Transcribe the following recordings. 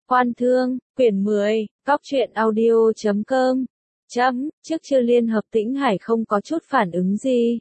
Quan Thương, quyển 10, Góc truyện audio.com. Trước chưa Liên Hợp Tĩnh Hải không có chút phản ứng gì.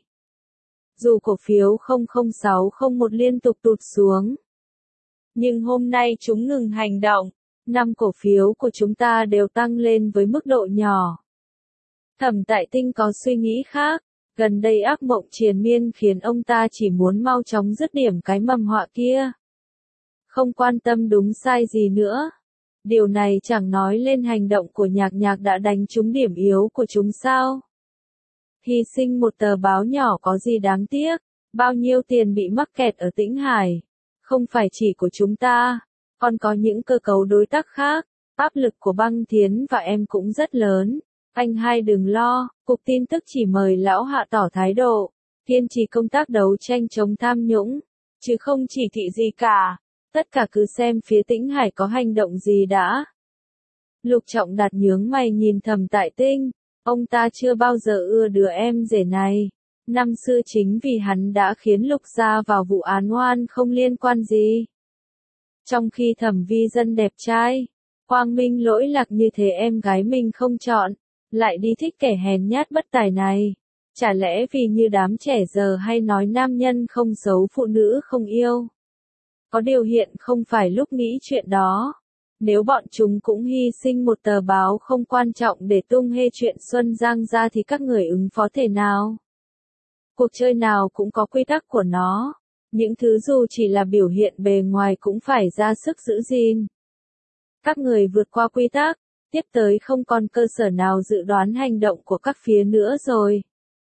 Dù cổ phiếu 00601 liên tục tụt xuống. Nhưng hôm nay chúng ngừng hành động. 5 cổ phiếu của chúng ta đều tăng lên với mức độ nhỏ. Thẩm Tại Tinh có suy nghĩ khác. Gần đây ác mộng triền miên khiến ông ta chỉ muốn mau chóng dứt điểm cái mầm họa kia. Không quan tâm đúng sai gì nữa. Điều này chẳng nói lên hành động của Nhạc Nhạc đã đánh trúng điểm yếu của chúng sao. Hy sinh một tờ báo nhỏ có gì đáng tiếc, bao nhiêu tiền bị mắc kẹt ở Tĩnh Hải. Không phải chỉ của chúng ta, còn có những cơ cấu đối tác khác, áp lực của Băng Thiến và em cũng rất lớn. Anh hai đừng lo, Cục Tin tức chỉ mời lão Hạ tỏ thái độ, kiên trì công tác đấu tranh chống tham nhũng, chứ không chỉ thị gì cả. Tất cả cứ xem phía Tĩnh Hải có hành động gì đã. Lục Trọng Đạt nhướng mày nhìn Thẩm Tại Tinh, ông ta chưa bao giờ ưa đứa em rể này. Năm xưa chính vì hắn đã khiến Lục gia vào vụ án oan không liên quan gì. Trong khi Thẩm Vi Dân đẹp trai, quang minh lỗi lạc như thế em gái mình không chọn, lại đi thích kẻ hèn nhát bất tài này. Chả lẽ vì như đám trẻ giờ hay nói nam nhân không xấu phụ nữ không yêu. Có điều hiện không phải lúc nghĩ chuyện đó. Nếu bọn chúng cũng hy sinh một tờ báo không quan trọng để tung hê chuyện Xuân Giang ra thì các người ứng phó thế nào? Cuộc chơi nào cũng có quy tắc của nó. Những thứ dù chỉ là biểu hiện bề ngoài cũng phải ra sức giữ gìn. Các người vượt qua quy tắc, tiếp tới không còn cơ sở nào dự đoán hành động của các phía nữa rồi.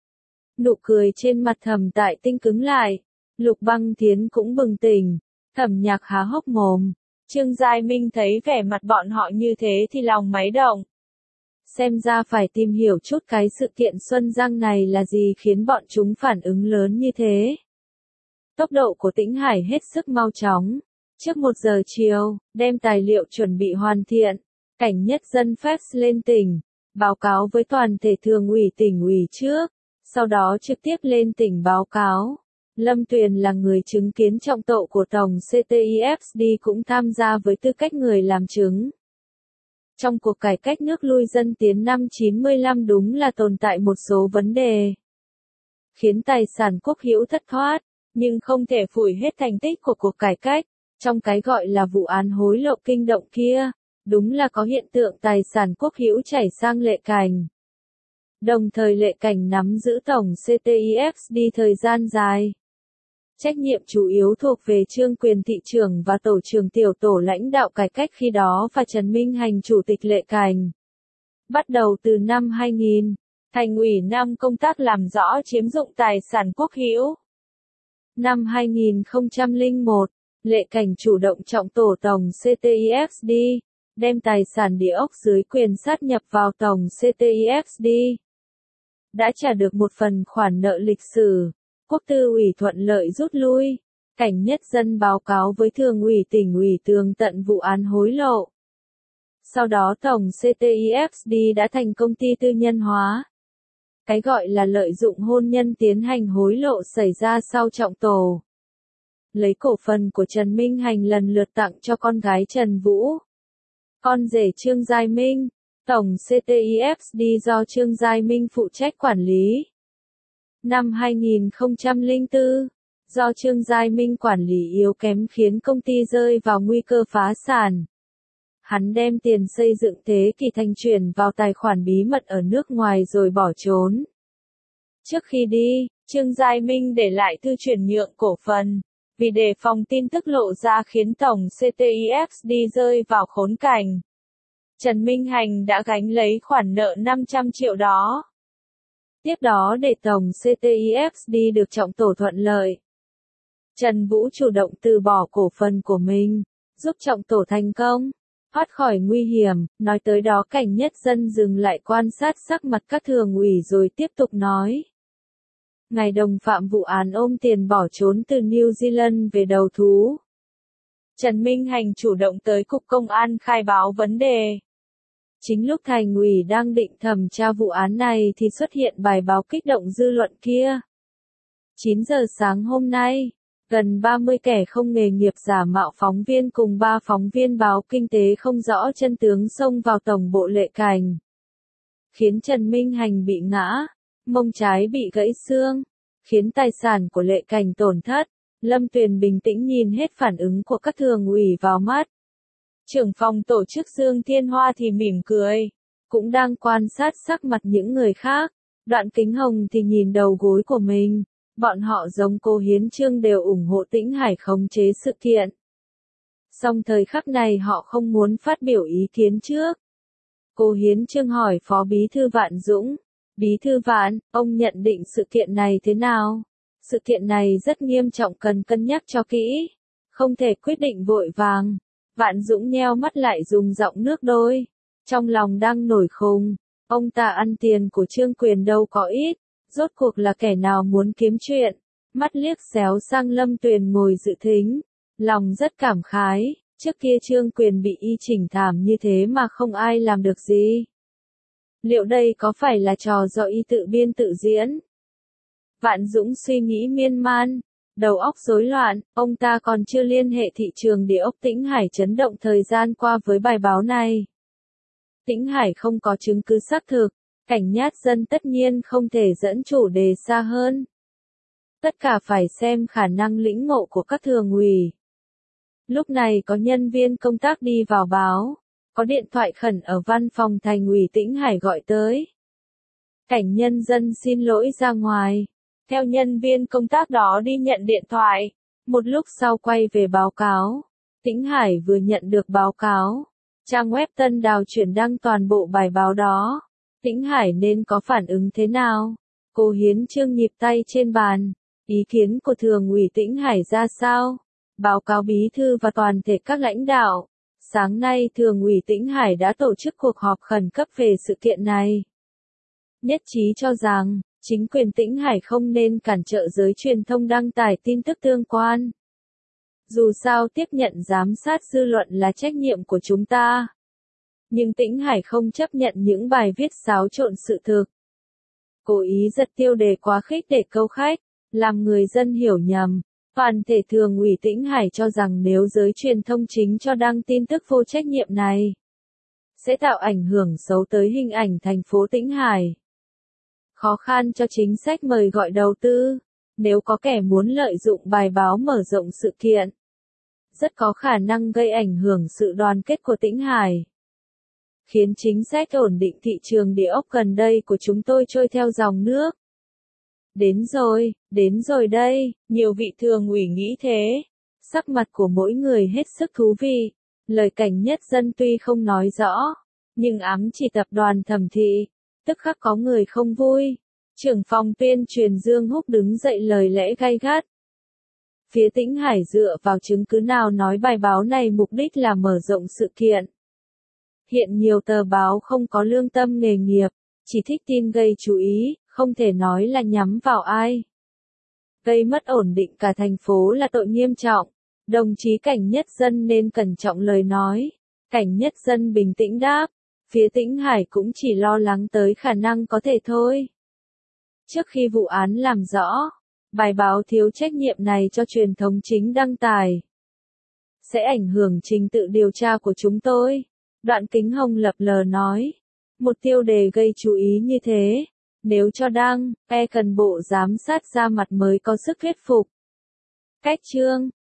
Nụ cười trên mặt Thẩm Tại Tinh cứng lại. Lục Băng Thiến cũng bừng tỉnh. Thẩm Nhạc há hốc mồm. Trương Giai Minh thấy vẻ mặt bọn họ như thế thì lòng máy động. Xem ra phải tìm hiểu chút cái sự kiện Xuân Giang này là gì khiến bọn chúng phản ứng lớn như thế. Tốc độ của Tĩnh Hải hết sức mau chóng. Trước 1 giờ chiều, đem tài liệu chuẩn bị hoàn thiện. Cảnh Nhất Dân fax lên tỉnh, báo cáo với toàn thể thường ủy tỉnh ủy trước, sau đó trực tiếp lên tỉnh báo cáo. Lâm Tuyền là người chứng kiến trọng tội của Tổng CTIFD cũng tham gia với tư cách người làm chứng. Trong cuộc cải cách nước lui dân tiến năm 95 đúng là tồn tại một số vấn đề, khiến tài sản quốc hữu thất thoát, nhưng không thể phủi hết thành tích của cuộc cải cách. Trong cái gọi là vụ án hối lộ kinh động kia, đúng là có hiện tượng tài sản quốc hữu chảy sang Lệ Cảnh. Đồng thời Lệ Cảnh nắm giữ Tổng CTIFD thời gian dài. Trách nhiệm chủ yếu thuộc về Trương Quyền thị trưởng và tổ trưởng tiểu tổ lãnh đạo cải cách khi đó và Trần Minh Hành chủ tịch Lệ Cảnh. Bắt đầu từ năm 2000, Thành ủy Nam công tác làm rõ chiếm dụng tài sản quốc hữu. Năm 2001, Lệ Cảnh chủ động trọng tổ Tổng CTIFD, đem tài sản địa ốc dưới quyền sát nhập vào Tổng CTIFD. Đã trả được một phần khoản nợ lịch sử. Quốc tư ủy thuận lợi rút lui. Cảnh Nhất Dân báo cáo với thường ủy tỉnh ủy tường tận vụ án hối lộ. Sau đó Tổng CTIFD đã thành công ty tư nhân hóa. Cái gọi là lợi dụng hôn nhân tiến hành hối lộ xảy ra sau trọng tổ. Lấy cổ phần của Trần Minh Hành lần lượt tặng cho con gái Trần Vũ, con rể Trương Giai Minh. Tổng CTIFD do Trương Giai Minh phụ trách quản lý. Năm 2004, do Trương Giai Minh quản lý yếu kém khiến công ty rơi vào nguy cơ phá sản. Hắn đem tiền xây dựng Thế Kỷ Thành chuyển vào tài khoản bí mật ở nước ngoài rồi bỏ trốn. Trước khi đi, Trương Giai Minh để lại thư chuyển nhượng cổ phần, vì đề phòng tin tức lộ ra khiến Tổng CTIFD rơi vào khốn cảnh. Trần Minh Hành đã gánh lấy khoản nợ 500 triệu đó. Tiếp đó để Tổng CTIFD được trọng tổ thuận lợi, Trần Vũ chủ động từ bỏ cổ phần của mình, giúp trọng tổ thành công, thoát khỏi nguy hiểm. Nói tới đó Cảnh Nhất Dân dừng lại quan sát sắc mặt các thường ủy rồi tiếp tục nói. Ngài đồng phạm vụ án ôm tiền bỏ trốn từ New Zealand về đầu thú. Trần Minh Hành chủ động tới Cục Công an khai báo vấn đề. Chính lúc Thành ủy đang định thẩm tra vụ án này thì xuất hiện bài báo kích động dư luận kia. 9 giờ sáng hôm nay, Gần 30 kẻ không nghề nghiệp giả mạo phóng viên cùng 3 phóng viên báo kinh tế không rõ chân tướng xông vào tổng bộ Lệ Cảnh, khiến Trần Minh Hành bị ngã, mông trái bị gãy xương, khiến tài sản của Lệ Cảnh tổn thất. Lâm Tuyền bình tĩnh nhìn hết phản ứng của các thường ủy vào mắt. Trưởng phòng tổ chức Dương Thiên Hoa thì mỉm cười, cũng đang quan sát sắc mặt những người khác. Đoạn Kính Hồng thì nhìn đầu gối của mình. Bọn họ giống cô Hiến Chương đều ủng hộ Tĩnh Hải khống chế sự kiện. Song thời khắc này họ không muốn phát biểu ý kiến trước. Cô Hiến Chương hỏi Phó Bí thư Vạn Dũng. Bí thư Vạn, ông nhận định sự kiện này thế nào? Sự kiện này rất nghiêm trọng cần cân nhắc cho kỹ. Không thể quyết định vội vàng. Vạn Dũng nheo mắt lại dùng giọng nước đôi. Trong lòng đang nổi khùng. Ông ta ăn tiền của Trương Quyền đâu có ít. Rốt cuộc là kẻ nào muốn kiếm chuyện. Mắt liếc xéo sang Lâm Tuyền ngồi dự thính. Lòng rất cảm khái. Trước kia Trương Quyền bị y chỉnh thảm như thế mà không ai làm được gì. Liệu đây có phải là trò do y tự biên tự diễn? Vạn Dũng suy nghĩ miên man, đầu óc rối loạn, ông ta còn chưa liên hệ thị trường địa ốc Tĩnh Hải chấn động thời gian qua với bài báo này. Tĩnh Hải không có chứng cứ xác thực, cảnh nhát dân tất nhiên không thể dẫn chủ đề xa hơn. Tất cả phải xem khả năng lĩnh ngộ của các thường ủy. Lúc này có nhân viên công tác đi vào báo, có điện thoại khẩn ở văn phòng thành ủy Tĩnh Hải gọi tới. Cảnh nhân dân xin lỗi ra ngoài. Theo nhân viên công tác đó đi nhận điện thoại, một lúc sau quay về báo cáo. Tĩnh Hải vừa nhận được báo cáo. Trang web Tân Đào chuyển đăng toàn bộ bài báo đó. Tĩnh Hải nên có phản ứng thế nào? Cô Hiến Chương nhịp tay trên bàn. Ý kiến của thường ủy Tĩnh Hải ra sao? Báo cáo bí thư và toàn thể các lãnh đạo. Sáng nay thường ủy Tĩnh Hải đã tổ chức cuộc họp khẩn cấp về sự kiện này. Nhất trí cho rằng, chính quyền Tĩnh Hải không nên cản trở giới truyền thông đăng tải tin tức tương quan. Dù sao tiếp nhận giám sát dư luận là trách nhiệm của chúng ta. Nhưng Tĩnh Hải không chấp nhận những bài viết xáo trộn sự thực. Cố ý giật tiêu đề quá khích để câu khách, làm người dân hiểu nhầm. Toàn thể thường ủy Tĩnh Hải cho rằng nếu giới truyền thông chính cho đăng tin tức vô trách nhiệm này, sẽ tạo ảnh hưởng xấu tới hình ảnh thành phố Tĩnh Hải. Khó khăn cho chính sách mời gọi đầu tư, nếu có kẻ muốn lợi dụng bài báo mở rộng sự kiện, rất có khả năng gây ảnh hưởng sự đoàn kết của Tĩnh Hải. Khiến chính sách ổn định thị trường địa ốc gần đây của chúng tôi trôi theo dòng nước. Đến rồi đây, nhiều vị thường ủy nghĩ thế. Sắc mặt của mỗi người hết sức thú vị. Lời cảnh nhất dân tuy không nói rõ, nhưng ám chỉ tập đoàn Thẩm Thị. Tức khắc có người không vui. Trưởng phòng tuyên truyền Dương Húc đứng dậy lời lẽ gay gắt. Phía Tĩnh Hải dựa vào chứng cứ nào nói bài báo này mục đích là mở rộng sự kiện. Hiện nhiều tờ báo không có lương tâm nghề nghiệp, chỉ thích tin gây chú ý, không thể nói là nhắm vào ai. Gây mất ổn định cả thành phố là tội nghiêm trọng. Đồng chí Cảnh Nhất Dân nên cẩn trọng lời nói. Cảnh Nhất Dân bình tĩnh đáp. Phía Tĩnh Hải cũng chỉ lo lắng tới khả năng có thể thôi. Trước khi vụ án làm rõ, bài báo thiếu trách nhiệm này cho truyền thống chính đăng tải, sẽ ảnh hưởng trình tự điều tra của chúng tôi. Đoạn Kính Hồng lập lờ nói. Một tiêu đề gây chú ý như thế, nếu cho đăng, cần bộ giám sát ra mặt mới có sức thuyết phục. Cách chương